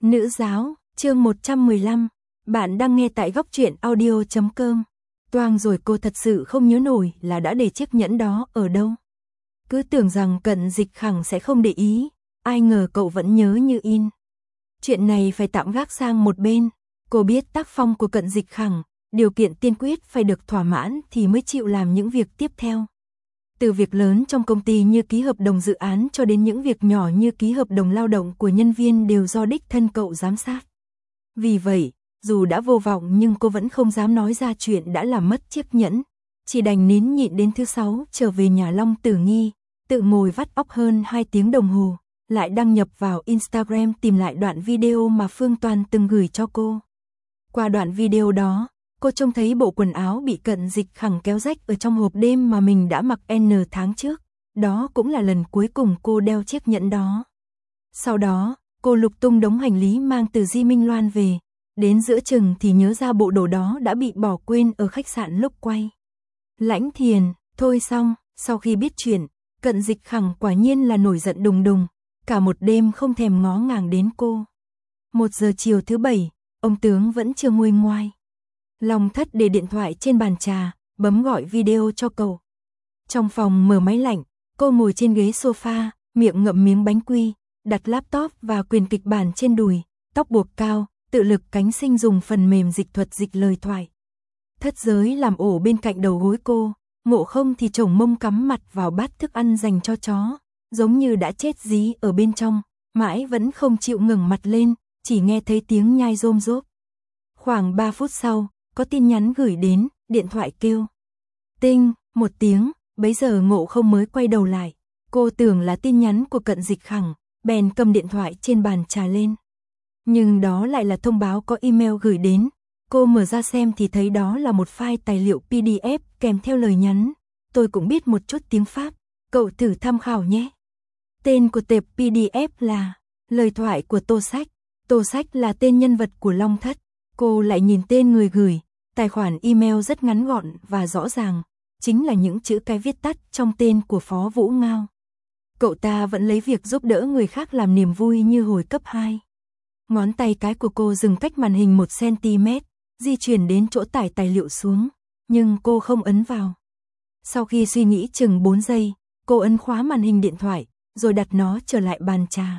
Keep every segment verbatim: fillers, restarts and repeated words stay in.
Nữ giáo, chương một trăm mười lăm. Bạn đang nghe tại góc truyện audio chấm com. Toang rồi, cô thật sự không nhớ nổi là đã để chiếc nhẫn đó ở đâu. Cứ tưởng rằng Cận Dịch Khẳng sẽ không để ý, ai ngờ cậu vẫn nhớ như in. Chuyện này phải tạm gác sang một bên. Cô biết tác phong của Cận Dịch Khẳng, điều kiện tiên quyết phải được thỏa mãn thì mới chịu làm những việc tiếp theo. Từ việc lớn trong công ty như ký hợp đồng dự án cho đến những việc nhỏ như ký hợp đồng lao động của nhân viên đều do đích thân cậu giám sát. Vì vậy, dù đã vô vọng nhưng cô vẫn không dám nói ra chuyện đã làm mất chiếc nhẫn. Chỉ đành nín nhịn đến thứ sáu trở về nhà Long Tử Nghi, tự ngồi vắt óc hơn hai tiếng đồng hồ, lại đăng nhập vào Instagram tìm lại đoạn video mà Phương Toàn từng gửi cho cô. Qua đoạn video đó, cô trông thấy bộ quần áo bị Cận Dịch Khẳng kéo rách ở trong hộp đêm mà mình đã mặc N tháng trước. Đó cũng là lần cuối cùng cô đeo chiếc nhẫn đó. Sau đó, cô lục tung đống hành lý mang từ Di Minh Loan về. Đến giữa chừng thì nhớ ra bộ đồ đó đã bị bỏ quên ở khách sạn lúc quay. Lãnh Thiền, thôi xong, sau khi biết chuyện, Cận Dịch Khẳng quả nhiên là nổi giận đùng đùng. Cả một đêm không thèm ngó ngàng đến cô. Một giờ chiều thứ bảy, ông tướng vẫn chưa nguôi ngoai. Long Thất để điện thoại trên bàn trà, bấm gọi video cho cậu. Trong phòng mở máy lạnh, cô ngồi trên ghế sofa, miệng ngậm miếng bánh quy, đặt laptop và quyền kịch bản trên đùi, tóc buộc cao, tự lực cánh sinh dùng phần mềm dịch thuật dịch lời thoại. Thất Giới làm ổ bên cạnh đầu gối cô, Ngộ Không thì chồng mông cắm mặt vào bát thức ăn dành cho chó, giống như đã chết dí ở bên trong, mãi vẫn không chịu ngẩng mặt lên, chỉ nghe thấy tiếng nhai rôm rốp. Khoảng ba phút sau, có tin nhắn gửi đến, điện thoại kêu. Tinh, một tiếng, bấy giờ Ngộ Không mới quay đầu lại. Cô tưởng là tin nhắn của Cận Dịch Khẳng, bèn cầm điện thoại trên bàn trà lên. Nhưng đó lại là thông báo có email gửi đến. Cô mở ra xem thì thấy đó là một file tài liệu pê đê ép kèm theo lời nhắn. Tôi cũng biết một chút tiếng Pháp, cậu thử tham khảo nhé. Tên của tệp pê đê ép là lời thoại của Tô Sách. Tô Sách là tên nhân vật của Long Thất. Cô lại nhìn tên người gửi, tài khoản email rất ngắn gọn và rõ ràng, chính là những chữ cái viết tắt trong tên của Phó Vũ Ngao. Cậu ta vẫn lấy việc giúp đỡ người khác làm niềm vui như hồi cấp hai. Ngón tay cái của cô dừng cách màn hình một xăng-ti-mét, di chuyển đến chỗ tải tài liệu xuống, nhưng cô không ấn vào. Sau khi suy nghĩ chừng bốn giây, cô ấn khóa màn hình điện thoại, rồi đặt nó trở lại bàn trà.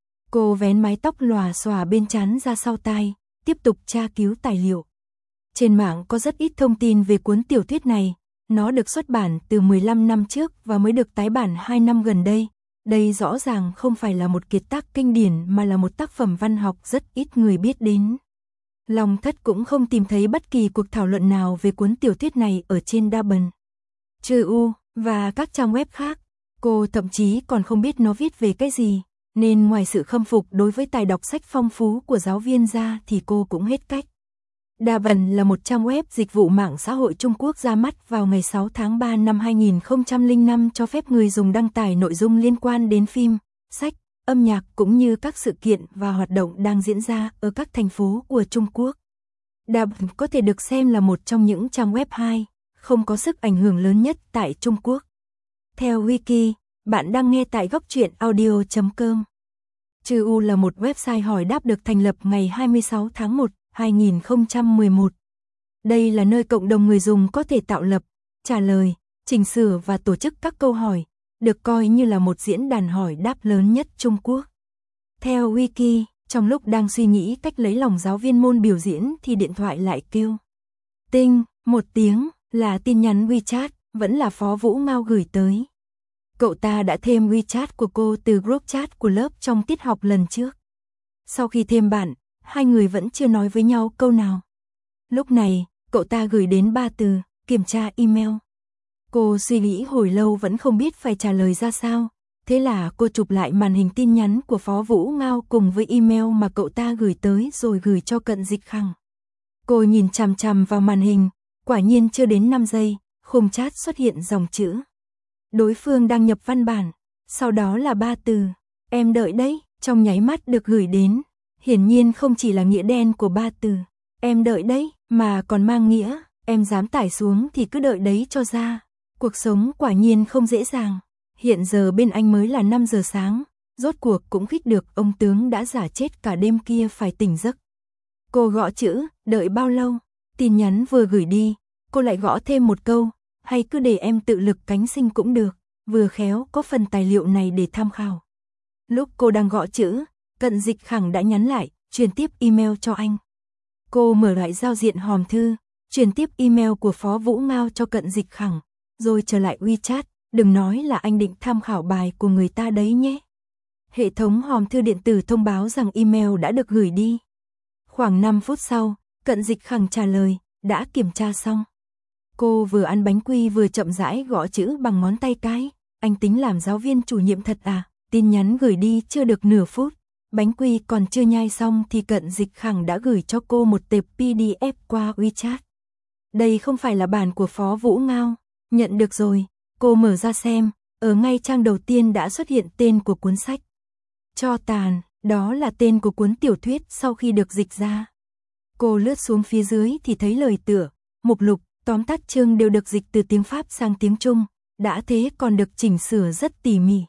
Cô vén mái tóc lòa xòa bên trán ra sau tai, tiếp tục tra cứu tài liệu. Trên mạng có rất ít thông tin về cuốn tiểu thuyết này, nó được xuất bản từ mười lăm năm trước và mới được tái bản hai năm gần đây. Đây rõ ràng không phải là một kiệt tác kinh điển mà là một tác phẩm văn học rất ít người biết đến. Long Thất cũng không tìm thấy bất kỳ cuộc thảo luận nào về cuốn tiểu thuyết này ở trên Daban, Chư U và các trang web khác. Cô thậm chí còn không biết nó viết về cái gì, nên ngoài sự khâm phục đối với tài đọc sách phong phú của giáo viên ra thì cô cũng hết cách. Daban là một trang web dịch vụ mạng xã hội Trung Quốc ra mắt vào ngày sáu tháng ba năm hai nghìn không trăm lẻ năm, cho phép người dùng đăng tải nội dung liên quan đến phim, sách, âm nhạc cũng như các sự kiện và hoạt động đang diễn ra ở các thành phố của Trung Quốc. Daban có thể được xem là một trong những trang web hai, không có sức ảnh hưởng lớn nhất tại Trung Quốc. Theo Wiki, bạn đang nghe tại góc truyện audio chấm com. Chư U là một website hỏi đáp được thành lập ngày hai mươi sáu tháng một, hai nghìn không trăm mười một. Đây là nơi cộng đồng người dùng có thể tạo lập, trả lời, chỉnh sửa và tổ chức các câu hỏi, được coi như là một diễn đàn hỏi đáp lớn nhất Trung Quốc. Theo Wiki, trong lúc đang suy nghĩ cách lấy lòng giáo viên môn biểu diễn thì điện thoại lại kêu. Tinh, một tiếng, là tin nhắn WeChat, vẫn là Phó Vũ Ngao gửi tới. Cậu ta đã thêm WeChat của cô từ group chat của lớp trong tiết học lần trước. Sau khi thêm bạn, hai người vẫn chưa nói với nhau câu nào. Lúc này, cậu ta gửi đến ba từ, kiểm tra email. Cô suy nghĩ hồi lâu vẫn không biết phải trả lời ra sao. Thế là cô chụp lại màn hình tin nhắn của Phó Vũ Ngao cùng với email mà cậu ta gửi tới rồi gửi cho Cận Dịch Khẳng. Cô nhìn chằm chằm vào màn hình, quả nhiên chưa đến năm giây, khung chat xuất hiện dòng chữ. Đối phương đăng nhập văn bản, sau đó là ba từ, em đợi đấy, trong nháy mắt được gửi đến. Hiển nhiên không chỉ là nghĩa đen của ba từ, em đợi đấy, mà còn mang nghĩa, em dám tải xuống thì cứ đợi đấy cho ra. Cuộc sống quả nhiên không dễ dàng. Hiện giờ bên anh mới là năm giờ sáng, rốt cuộc cũng khích được ông tướng đã giả chết cả đêm kia phải tỉnh giấc. Cô gõ chữ, đợi bao lâu? Tin nhắn vừa gửi đi, cô lại gõ thêm một câu, hay cứ để em tự lực cánh sinh cũng được, vừa khéo có phần tài liệu này để tham khảo. Lúc cô đang gõ chữ, Cận Dịch Khẳng đã nhắn lại, truyền tiếp email cho anh. Cô mở lại giao diện hòm thư, truyền tiếp email của Phó Vũ Ngao cho Cận Dịch Khẳng, rồi trở lại WeChat, đừng nói là anh định tham khảo bài của người ta đấy nhé. Hệ thống hòm thư điện tử thông báo rằng email đã được gửi đi. Khoảng năm phút sau, Cận Dịch Khẳng trả lời, đã kiểm tra xong. Cô vừa ăn bánh quy vừa chậm rãi gõ chữ bằng ngón tay cái, anh tính làm giáo viên chủ nhiệm thật à? Tin nhắn gửi đi chưa được nửa phút, bánh quy còn chưa nhai xong thì Cận Dịch Khẳng đã gửi cho cô một tệp pê đê ép qua WeChat. Đây không phải là bản của Phó Vũ Ngao. Nhận được rồi, cô mở ra xem, ở ngay trang đầu tiên đã xuất hiện tên của cuốn sách. Cho tàn, đó là tên của cuốn tiểu thuyết sau khi được dịch ra. Cô lướt xuống phía dưới thì thấy lời tựa, mục lục, tóm tắt chương đều được dịch từ tiếng Pháp sang tiếng Trung, đã thế còn được chỉnh sửa rất tỉ mỉ.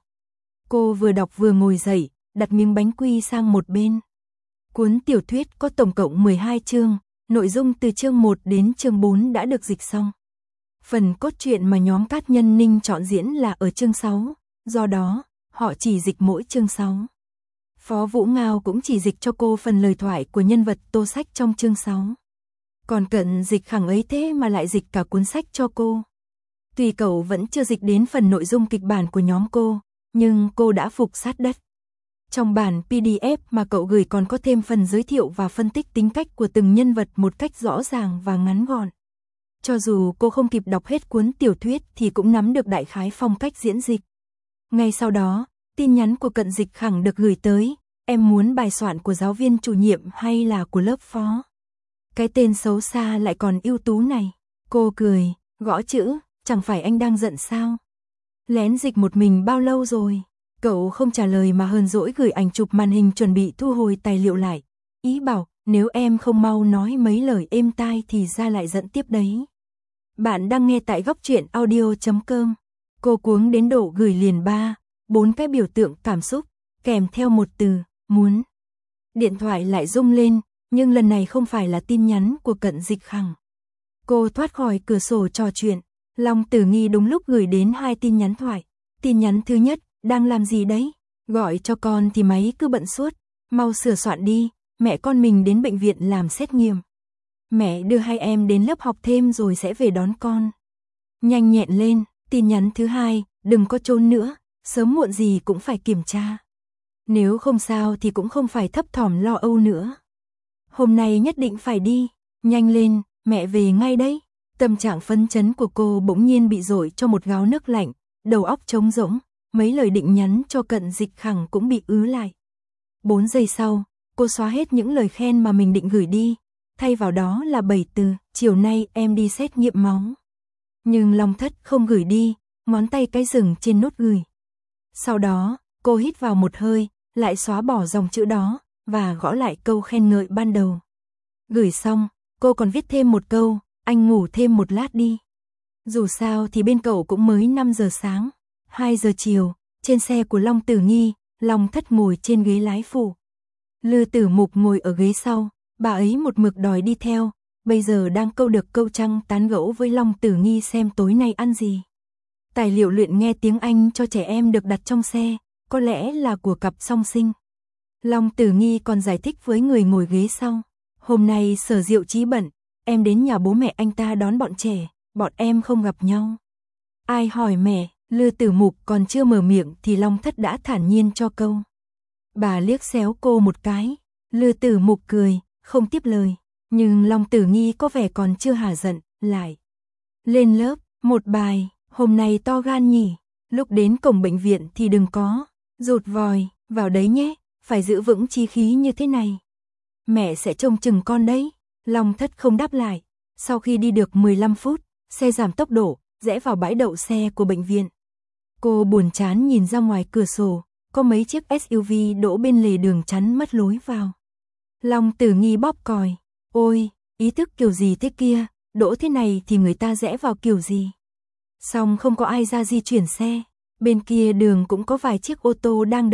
Cô vừa đọc vừa ngồi dậy, đặt miếng bánh quy sang một bên. Cuốn tiểu thuyết có tổng cộng mười hai chương, nội dung từ chương một đến chương bốn đã được dịch xong. Phần cốt truyện mà nhóm Cát Nhân Ninh chọn diễn là ở chương sáu, do đó, họ chỉ dịch mỗi chương sáu. Phó Vũ Ngao cũng chỉ dịch cho cô phần lời thoại của nhân vật Tô Sách trong chương sáu. Còn Cận Dịch Khẳng ấy thế mà lại dịch cả cuốn sách cho cô. Tuy cậu vẫn chưa dịch đến phần nội dung kịch bản của nhóm cô, nhưng cô đã phục sát đất. Trong bản pê đê ép mà cậu gửi còn có thêm phần giới thiệu và phân tích tính cách của từng nhân vật một cách rõ ràng và ngắn gọn. Cho dù cô không kịp đọc hết cuốn tiểu thuyết thì cũng nắm được đại khái phong cách diễn dịch. Ngay sau đó, tin nhắn của Cận Dịch Khẳng được gửi tới, em muốn bài soạn của giáo viên chủ nhiệm hay là của lớp phó? Cái tên xấu xa lại còn ưu tú này. Cô cười, gõ chữ, chẳng phải anh đang giận sao? Lén dịch một mình bao lâu rồi? Cậu không trả lời mà hờn dỗi gửi ảnh chụp màn hình chuẩn bị thu hồi tài liệu lại. Ý bảo, nếu em không mau nói mấy lời êm tai thì ra lại giận tiếp đấy. Bạn đang nghe tại góc truyện audio chấm com. Cô cuống đến độ gửi liền ba, bốn cái biểu tượng cảm xúc, kèm theo một từ, muốn. Điện thoại lại rung lên, nhưng lần này không phải là tin nhắn của Cận Dịch Khẳng. Cô thoát khỏi cửa sổ trò chuyện, Long Tử Nghi đúng lúc gửi đến hai tin nhắn thoại. Tin nhắn thứ nhất, đang làm gì đấy? Gọi cho con thì máy cứ bận suốt, mau sửa soạn đi, mẹ con mình đến bệnh viện làm xét nghiệm. Mẹ đưa hai em đến lớp học thêm rồi sẽ về đón con. Nhanh nhẹn lên, tin nhắn thứ hai, đừng có trốn nữa, sớm muộn gì cũng phải kiểm tra. Nếu không sao thì cũng không phải thấp thỏm lo âu nữa. Hôm nay nhất định phải đi, nhanh lên, mẹ về ngay đấy. Tâm trạng phấn chấn của cô bỗng nhiên bị dội cho một gáo nước lạnh, đầu óc trống rỗng, mấy lời định nhắn cho Cận Dịch Khẳng cũng bị ứ lại. Bốn giây sau, cô xóa hết những lời khen mà mình định gửi đi, thay vào đó là bảy từ, chiều nay em đi xét nghiệm máu. Nhưng Long Thất không gửi đi, ngón tay cái dừng trên nút gửi. Sau đó, cô hít vào một hơi, lại xóa bỏ dòng chữ đó, và gõ lại câu khen ngợi ban đầu. Gửi xong, cô còn viết thêm một câu, anh ngủ thêm một lát đi. Dù sao thì bên cậu cũng mới năm giờ sáng, hai giờ chiều, trên xe của Long Tử Nghi, Long Thất ngồi trên ghế lái phụ. Lư Tử Mục ngồi ở ghế sau, bà ấy một mực đòi đi theo, bây giờ đang câu được câu trăng tán gẫu với Long Tử Nghi xem tối nay ăn gì. Tài liệu luyện nghe tiếng Anh cho trẻ em được đặt trong xe, có lẽ là của cặp song sinh. Long Tử Nghi còn giải thích với người ngồi ghế sau, hôm nay Sở Diệu Chí bận, em đến nhà bố mẹ anh ta đón bọn trẻ, bọn em không gặp nhau. Ai hỏi mẹ? Lư Tử Mục còn chưa mở miệng thì Long Thất đã thản nhiên cho câu. Bà liếc xéo cô một cái, Lư Tử Mục cười, không tiếp lời, nhưng Long Tử Nghi có vẻ còn chưa hả giận, lại. Lên lớp, một bài, hôm nay to gan nhỉ, lúc đến cổng bệnh viện thì đừng có, rụt vòi, vào đấy nhé, phải giữ vững chí khí như thế này. Mẹ sẽ trông chừng con đấy. Long Thất không đáp lại, sau khi đi được mười lăm phút, xe giảm tốc độ, rẽ vào bãi đậu xe của bệnh viện. Cô buồn chán nhìn ra ngoài cửa sổ, có mấy chiếc ét u vê đỗ bên lề đường chắn mất lối vào. Long Tử Nghi bóp còi, ôi, ý thức kiểu gì thế kia, đỗ thế này thì người ta rẽ vào kiểu gì. Xong không có ai ra di chuyển xe, bên kia đường cũng có vài chiếc ô tô đang đậu,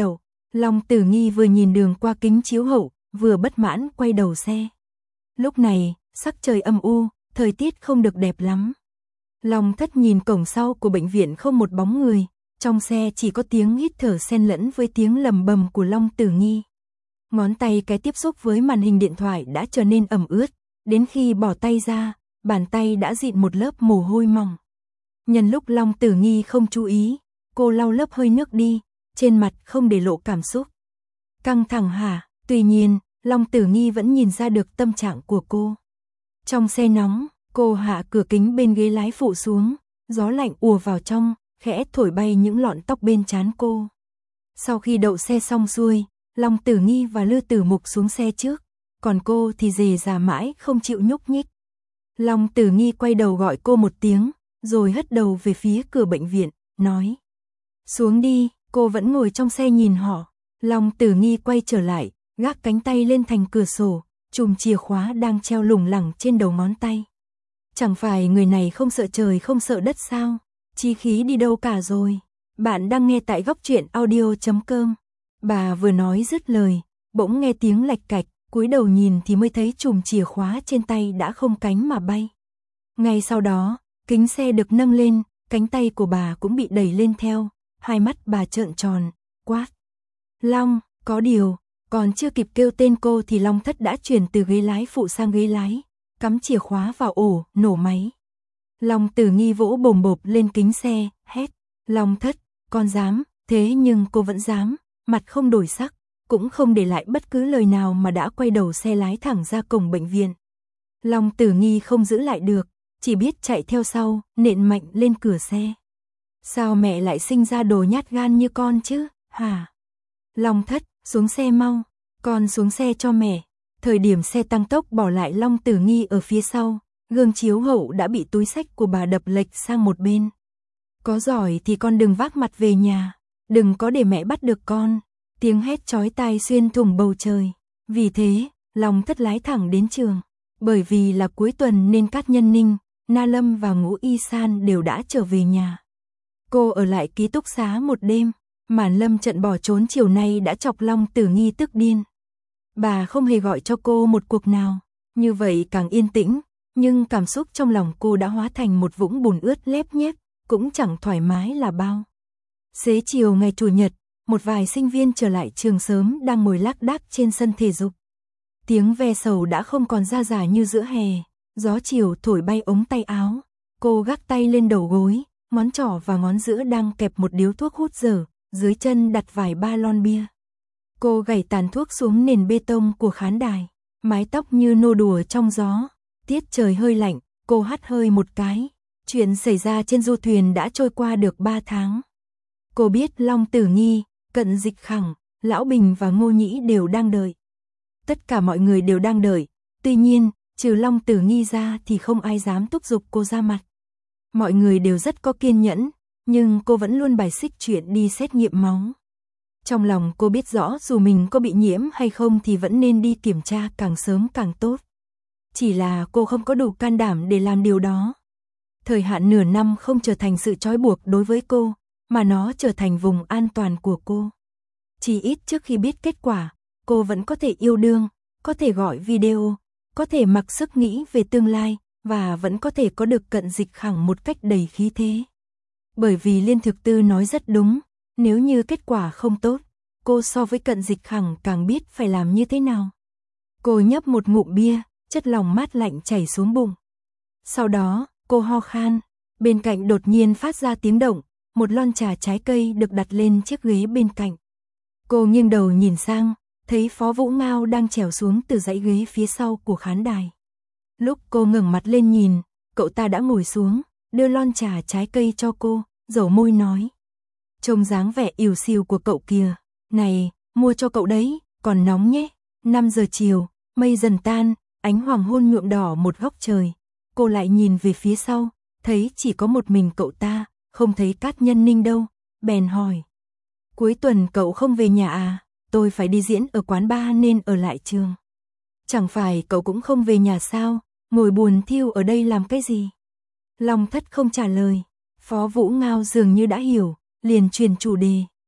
Long Tử Nghi vừa nhìn đường qua kính chiếu hậu, vừa bất mãn quay đầu xe. Lúc này, sắc trời âm u, thời tiết không được đẹp lắm. Long Thất nhìn cổng sau của bệnh viện không một bóng người, trong xe chỉ có tiếng hít thở xen lẫn với tiếng lầm bầm của Long Tử Nghi. Ngón tay cái tiếp xúc với màn hình điện thoại đã trở nên ẩm ướt, đến khi bỏ tay ra, bàn tay đã dịn một lớp mồ hôi mỏng. Nhân lúc Long Tử Nghi không chú ý, cô lau lớp hơi nước đi, trên mặt không để lộ cảm xúc. Căng thẳng hả? Tuy nhiên, Long Tử Nghi vẫn nhìn ra được tâm trạng của cô. Trong xe nóng, cô hạ cửa kính bên ghế lái phụ xuống, gió lạnh ùa vào trong, khẽ thổi bay những lọn tóc bên trán cô. Sau khi đậu xe xong xuôi, Long Tử Nghi và Lư Tử Mục xuống xe trước, còn cô thì rề rà mãi không chịu nhúc nhích. Long Tử Nghi quay đầu gọi cô một tiếng, rồi hất đầu về phía cửa bệnh viện, nói: "Xuống đi." Cô vẫn ngồi trong xe nhìn họ. Long Tử Nghi quay trở lại, gác cánh tay lên thành cửa sổ, chùm chìa khóa đang treo lủng lẳng trên đầu ngón tay. Chẳng phải người này không sợ trời không sợ đất sao? Chi khí đi đâu cả rồi? Bạn đang nghe tại góc truyện audio chấm com. Bà vừa nói dứt lời, bỗng nghe tiếng lạch cạch, cúi đầu nhìn thì mới thấy chùm chìa khóa trên tay đã không cánh mà bay. Ngay sau đó, kính xe được nâng lên, cánh tay của bà cũng bị đẩy lên theo, hai mắt bà trợn tròn, quát: "Long!" Có điều, còn chưa kịp kêu tên cô thì Long Thất đã chuyển từ ghế lái phụ sang ghế lái, cắm chìa khóa vào ổ, nổ máy. Long Tử Nghi vỗ bồm bộp lên kính xe, hét: "Long Thất, con dám!" Thế nhưng cô vẫn dám, mặt không đổi sắc, cũng không để lại bất cứ lời nào mà đã quay đầu xe lái thẳng ra cổng bệnh viện. Long Tử Nghi không giữ lại được, chỉ biết chạy theo sau, nện mạnh lên cửa xe. Sao mẹ lại sinh ra đồ nhát gan như con chứ, hả? Long Thất, xuống xe mau, con xuống xe cho mẹ. Thời điểm xe tăng tốc bỏ lại Long Tử Nghi ở phía sau, gương chiếu hậu đã bị túi xách của bà đập lệch sang một bên. Có giỏi thì con đừng vác mặt về nhà, đừng có để mẹ bắt được con. Tiếng hét chói tai xuyên thủng bầu trời. Vì thế, Long Thất lái thẳng đến trường. Bởi vì là cuối tuần nên Cát Nhân Ninh, Na Lâm và Ngũ Y San đều đã trở về nhà. Cô ở lại ký túc xá một đêm, Màn Lâm trận bỏ trốn chiều nay đã chọc Long Tử Nghi tức điên. Bà không hề gọi cho cô một cuộc nào, như vậy càng yên tĩnh, nhưng cảm xúc trong lòng cô đã hóa thành một vũng bùn ướt lép nhép, cũng chẳng thoải mái là bao. Xế chiều ngày Chủ nhật, một vài sinh viên trở lại trường sớm đang ngồi lác đác trên sân thể dục. Tiếng ve sầu đã không còn ra rả như giữa hè, gió chiều thổi bay ống tay áo. Cô gác tay lên đầu gối, ngón trỏ và ngón giữa đang kẹp một điếu thuốc hút dở, dưới chân đặt vài ba lon bia. Cô gảy tàn thuốc xuống nền bê tông của khán đài, mái tóc như nô đùa trong gió. Tiết trời hơi lạnh, cô hắt hơi một cái. Chuyện xảy ra trên du thuyền đã trôi qua được ba tháng. Cô biết Long Tử Nghi, Cận Dịch Khẳng, Lão Bình và Ngô Nhĩ đều đang đợi. Tất cả mọi người đều đang đợi, tuy nhiên, trừ Long Tử Nghi ra thì không ai dám thúc giục cô ra mặt. Mọi người đều rất có kiên nhẫn, nhưng cô vẫn luôn bài xích chuyện đi xét nghiệm máu. Trong lòng cô biết rõ dù mình có bị nhiễm hay không thì vẫn nên đi kiểm tra càng sớm càng tốt. Chỉ là cô không có đủ can đảm để làm điều đó. Thời hạn nửa năm không trở thành sự trói buộc đối với cô, mà nó trở thành vùng an toàn của cô. Chỉ ít trước khi biết kết quả, cô vẫn có thể yêu đương, có thể gọi video, có thể mặc sức nghĩ về tương lai, và vẫn có thể có được Cận Dịch Khẳng một cách đầy khí thế. Bởi vì Liên Thực Tư nói rất đúng, nếu như kết quả không tốt, cô so với Cận Dịch Khẳng càng biết phải làm như thế nào. Cô nhấp một ngụm bia, chất lỏng mát lạnh chảy xuống bụng. Sau đó, cô ho khan, bên cạnh đột nhiên phát ra tiếng động, một lon trà trái cây được đặt lên chiếc ghế bên cạnh. Cô nghiêng đầu nhìn sang, thấy Phó Vũ Ngao đang trèo xuống từ dãy ghế phía sau của khán đài. Lúc cô ngẩng mặt lên nhìn, cậu ta đã ngồi xuống, đưa lon trà trái cây cho cô, dẩu môi nói: "Trông dáng vẻ ỉu xìu của cậu kìa, này, mua cho cậu đấy, còn nóng nhé." năm giờ chiều, mây dần tan, ánh hoàng hôn nhuộm đỏ một góc trời. Cô lại nhìn về phía sau, thấy chỉ có một mình cậu ta, không thấy Cát Nhân Ninh đâu, bèn hỏi: "Cuối tuần cậu không về nhà à? Tôi phải đi diễn ở quán bar nên ở lại trường." "Chẳng phải cậu cũng không về nhà sao, ngồi buồn thiu ở đây làm cái gì?" Long Thất không trả lời, Phó Vũ Ngao dường như đã hiểu, liền truyền chủ đề: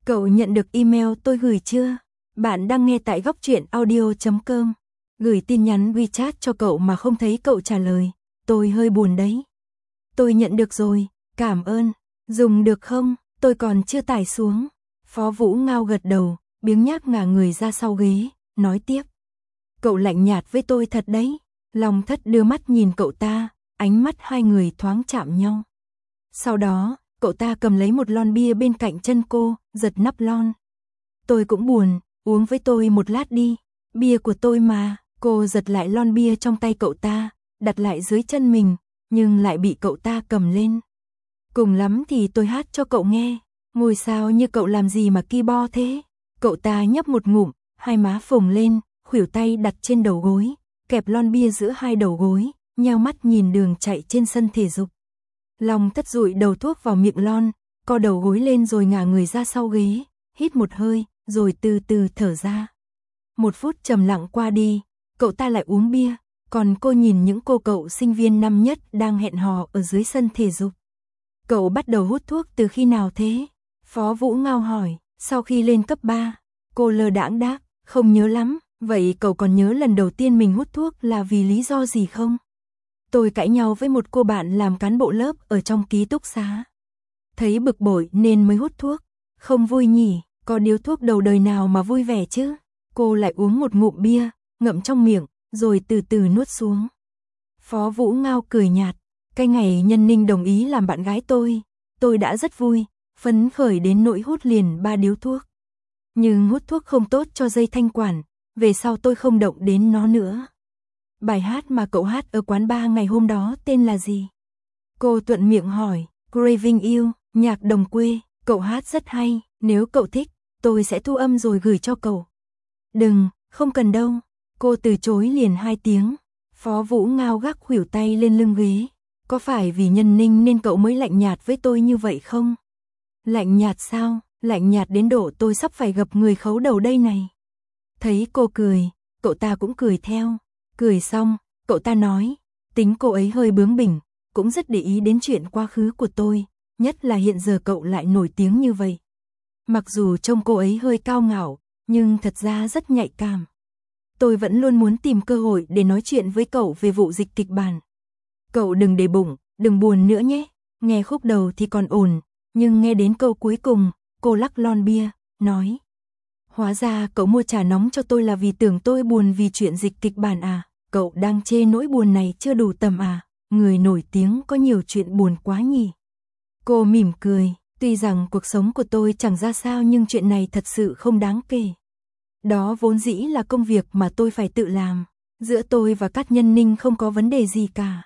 Cậu nhận được email tôi gửi chưa? Bạn đang nghe tại góc truyện audio chấm com. Gửi tin nhắn WeChat cho cậu mà không thấy cậu trả lời. Tôi hơi buồn đấy. Tôi nhận được rồi, cảm ơn. Dùng được không? Tôi còn chưa tải xuống. Phó Vũ Ngao gật đầu, biếng nhác ngả người ra sau ghế, nói tiếp. Cậu lạnh nhạt với tôi thật đấy. Long Thất đưa mắt nhìn cậu ta, ánh mắt hai người thoáng chạm nhau. Sau đó, cậu ta cầm lấy một lon bia bên cạnh chân cô, giật nắp lon. Tôi cũng buồn, uống với tôi một lát đi. Bia của tôi mà. Cô giật lại lon bia trong tay cậu ta, đặt lại dưới chân mình, nhưng lại bị cậu ta cầm lên. Cùng lắm thì tôi hát cho cậu nghe. Ngôi sao như cậu làm gì mà ki bo thế? Cậu ta nhấp một ngụm, hai má phồng lên, khuỷu tay đặt trên đầu gối, kẹp lon bia giữa hai đầu gối, nheo mắt nhìn đường chạy trên sân thể dục. Long Thất dụi đầu thuốc vào miệng lon, co đầu gối lên rồi ngả người ra sau ghế, hít một hơi, rồi từ từ thở ra. Một phút trầm lặng qua đi, cậu ta lại uống bia, còn cô nhìn những cô cậu sinh viên năm nhất đang hẹn hò ở dưới sân thể dục. Cậu bắt đầu hút thuốc từ khi nào thế? Phó Vũ Ngao hỏi. Sau khi lên cấp ba, cô lơ đãng đáp, không nhớ lắm. Vậy cậu còn nhớ lần đầu tiên mình hút thuốc là vì lý do gì không? Tôi cãi nhau với một cô bạn làm cán bộ lớp ở trong ký túc xá. Thấy bực bội nên mới hút thuốc. Không vui nhỉ, có điếu thuốc đầu đời nào mà vui vẻ chứ? Cô lại uống một ngụm bia, ngậm trong miệng, rồi từ từ nuốt xuống. Phó Vũ Ngao cười nhạt, cái ngày Nhân Ninh đồng ý làm bạn gái tôi, tôi đã rất vui, phấn khởi đến nỗi hút liền ba điếu thuốc. Nhưng hút thuốc không tốt cho dây thanh quản, về sau tôi không động đến nó nữa. Bài hát mà cậu hát ở quán bar ngày hôm đó tên là gì? Cô thuận miệng hỏi. Craving You, nhạc đồng quê, cậu hát rất hay, nếu cậu thích, tôi sẽ thu âm rồi gửi cho cậu. Đừng, không cần đâu. Cô từ chối liền hai tiếng. Phó Vũ Ngao gác khuỷu tay lên lưng ghế. Có phải vì Nhân Ninh nên cậu mới lạnh nhạt với tôi như vậy không? Lạnh nhạt sao? Lạnh nhạt đến độ tôi sắp phải gặp người khấu đầu đây này. Thấy cô cười, cậu ta cũng cười theo. Cười xong, cậu ta nói, tính cô ấy hơi bướng bỉnh, cũng rất để ý đến chuyện quá khứ của tôi, nhất là hiện giờ cậu lại nổi tiếng như vậy. Mặc dù trông cô ấy hơi cao ngạo, nhưng thật ra rất nhạy cảm. Tôi vẫn luôn muốn tìm cơ hội để nói chuyện với cậu về vụ dịch kịch bản. Cậu đừng để bụng, đừng buồn nữa nhé. Nghe khúc đầu thì còn ổn, nhưng nghe đến câu cuối cùng, cô lắc lon bia, nói. Hóa ra cậu mua trà nóng cho tôi là vì tưởng tôi buồn vì chuyện dịch kịch bản à? Cậu đang chê nỗi buồn này chưa đủ tầm à? Người nổi tiếng có nhiều chuyện buồn quá nhỉ? Cô mỉm cười, tuy rằng cuộc sống của tôi chẳng ra sao nhưng chuyện này thật sự không đáng kể. Đó vốn dĩ là công việc mà tôi phải tự làm. Giữa tôi và Cát Nhân Ninh không có vấn đề gì cả.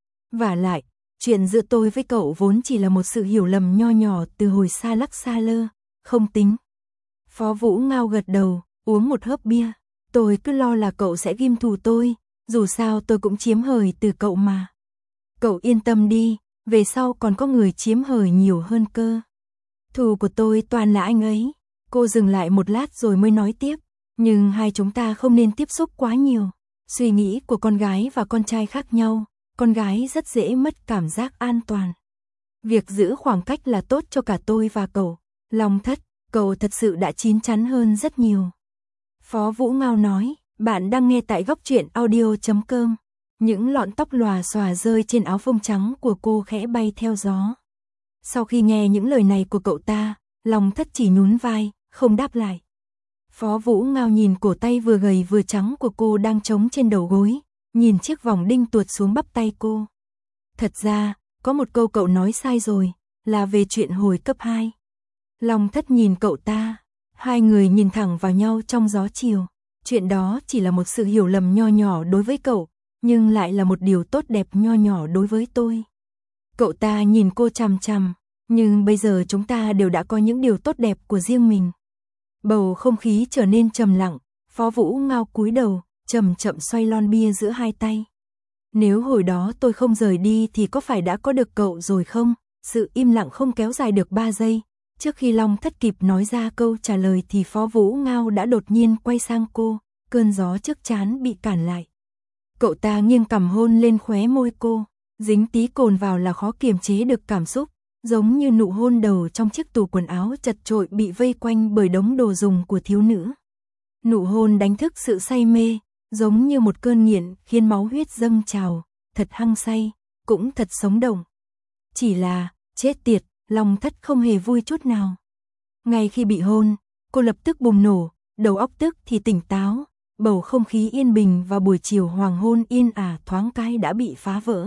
Vả lại, chuyện giữa tôi với cậu vốn chỉ là một sự hiểu lầm nho nhỏ từ hồi xa lắc xa lơ, không tính. Phó Vũ Ngao gật đầu, uống một hớp bia. Tôi cứ lo là cậu sẽ ghim thù tôi, dù sao tôi cũng chiếm hời từ cậu mà. Cậu yên tâm đi, về sau còn có người chiếm hời nhiều hơn cơ. Thù của tôi toàn là anh ấy. Cô dừng lại một lát rồi mới nói tiếp. Nhưng hai chúng ta không nên tiếp xúc quá nhiều. Suy nghĩ của con gái và con trai khác nhau, con gái rất dễ mất cảm giác an toàn. Việc giữ khoảng cách là tốt cho cả tôi và cậu. Long Thất, cậu thật sự đã chín chắn hơn rất nhiều. Phó Vũ Ngao nói, bạn đang nghe tại góc truyện audio chấm com. Những lọn tóc lòa xòa rơi trên áo phông trắng của cô khẽ bay theo gió. Sau khi nghe những lời này của cậu ta, Long Thất chỉ nhún vai, không đáp lại. Phó Vũ Ngao nhìn cổ tay vừa gầy vừa trắng của cô đang trống trên đầu gối, nhìn chiếc vòng đinh tuột xuống bắp tay cô. Thật ra, có một câu cậu nói sai rồi, là về chuyện hồi cấp hai. Long Thất nhìn cậu ta, hai người nhìn thẳng vào nhau trong gió chiều. Chuyện đó chỉ là một sự hiểu lầm nho nhỏ đối với cậu, nhưng lại là một điều tốt đẹp nho nhỏ đối với tôi. Cậu ta nhìn cô chằm chằm, nhưng bây giờ chúng ta đều đã có những điều tốt đẹp của riêng mình. Bầu không khí trở nên trầm lặng, Phó Vũ Ngao cúi đầu, chậm chậm xoay lon bia giữa hai tay. Nếu hồi đó tôi không rời đi thì có phải đã có được cậu rồi không? Sự im lặng không kéo dài được ba giây. Trước khi Long Thất kịp nói ra câu trả lời thì Phó Vũ Ngao đã đột nhiên quay sang cô, cơn gió trước trán bị cản lại. Cậu ta nghiêng cằm hôn lên khóe môi cô, dính tí cồn vào là khó kiềm chế được cảm xúc, giống như nụ hôn đầu trong chiếc tủ quần áo chật chội bị vây quanh bởi đống đồ dùng của thiếu nữ. Nụ hôn đánh thức sự say mê, giống như một cơn nghiện khiến máu huyết dâng trào, thật hăng say, cũng thật sống động. Chỉ là, chết tiệt, lòng Thất không hề vui chút nào. Ngay khi bị hôn, cô lập tức bùng nổ, đầu óc tức thì tỉnh táo, bầu không khí yên bình vào buổi chiều hoàng hôn yên ả thoáng cái đã bị phá vỡ.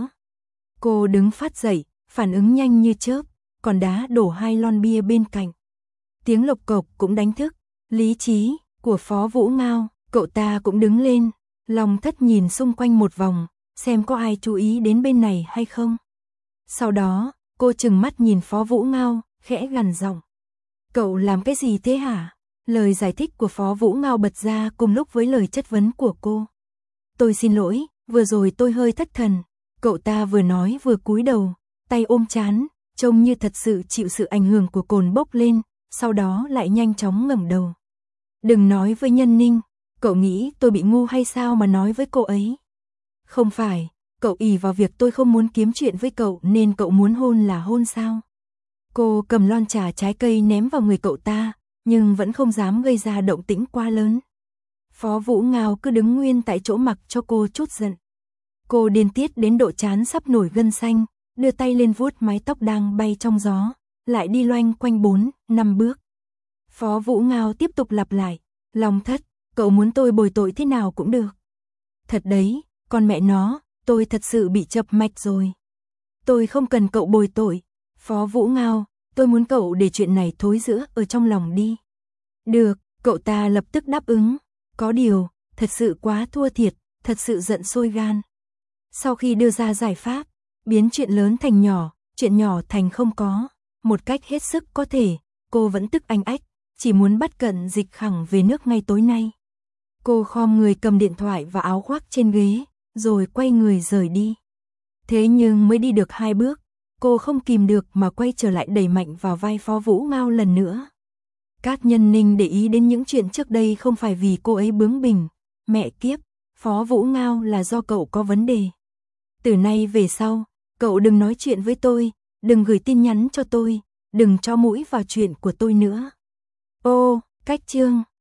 Cô đứng phát dậy, phản ứng nhanh như chớp, còn đá đổ hai lon bia bên cạnh. Tiếng lộc cộc cũng đánh thức lý trí của Phó Vũ Ngao, cậu ta cũng đứng lên, lòng Thất nhìn xung quanh một vòng, xem có ai chú ý đến bên này hay không. Sau đó, cô trừng mắt nhìn Phó Vũ Ngao, khẽ gằn giọng. Cậu làm cái gì thế hả? Lời giải thích của Phó Vũ Ngao bật ra cùng lúc với lời chất vấn của cô. Tôi xin lỗi, vừa rồi tôi hơi thất thần. Cậu ta vừa nói vừa cúi đầu, tay ôm trán, trông như thật sự chịu sự ảnh hưởng của cồn bốc lên, sau đó lại nhanh chóng ngẩng đầu. Đừng nói với Nhân Ninh, cậu nghĩ tôi bị ngu hay sao mà nói với cô ấy? Không phải, cậu ỷ vào việc tôi không muốn kiếm chuyện với cậu nên cậu muốn hôn là hôn sao? Cô cầm lon trà trái cây ném vào người cậu ta, nhưng vẫn không dám gây ra động tĩnh quá lớn. Phó Vũ Ngao cứ đứng nguyên tại chỗ mặc cho cô chút giận. Cô điên tiết đến độ trán sắp nổi gân xanh, đưa tay lên vuốt mái tóc đang bay trong gió, lại đi loanh quanh bốn, năm bước. Phó Vũ Ngao tiếp tục lặp lại, lòng Thất, cậu muốn tôi bồi tội thế nào cũng được. Thật đấy, con mẹ nó, tôi thật sự bị chập mạch rồi. Tôi không cần cậu bồi tội, Phó Vũ Ngao, tôi muốn cậu để chuyện này thối rữa ở trong lòng đi. Được, cậu ta lập tức đáp ứng, có điều, thật sự quá thua thiệt, thật sự giận sôi gan. Sau khi đưa ra giải pháp, biến chuyện lớn thành nhỏ, chuyện nhỏ thành không có, một cách hết sức có thể, cô vẫn tức anh ách, chỉ muốn bắt Cận Dịch Khẳng về nước ngay tối nay. Cô khom người cầm điện thoại và áo khoác trên ghế, rồi quay người rời đi. Thế nhưng mới đi được hai bước, cô không kìm được mà quay trở lại đẩy mạnh vào vai Phó Vũ Ngao lần nữa. Cát Nhân Ninh để ý đến những chuyện trước đây không phải vì cô ấy bướng bỉnh, mẹ kiếp, Phó Vũ Ngao là do cậu có vấn đề. Từ nay về sau, cậu đừng nói chuyện với tôi, đừng gửi tin nhắn cho tôi, đừng cho mũi vào chuyện của tôi nữa. Ô, cách chương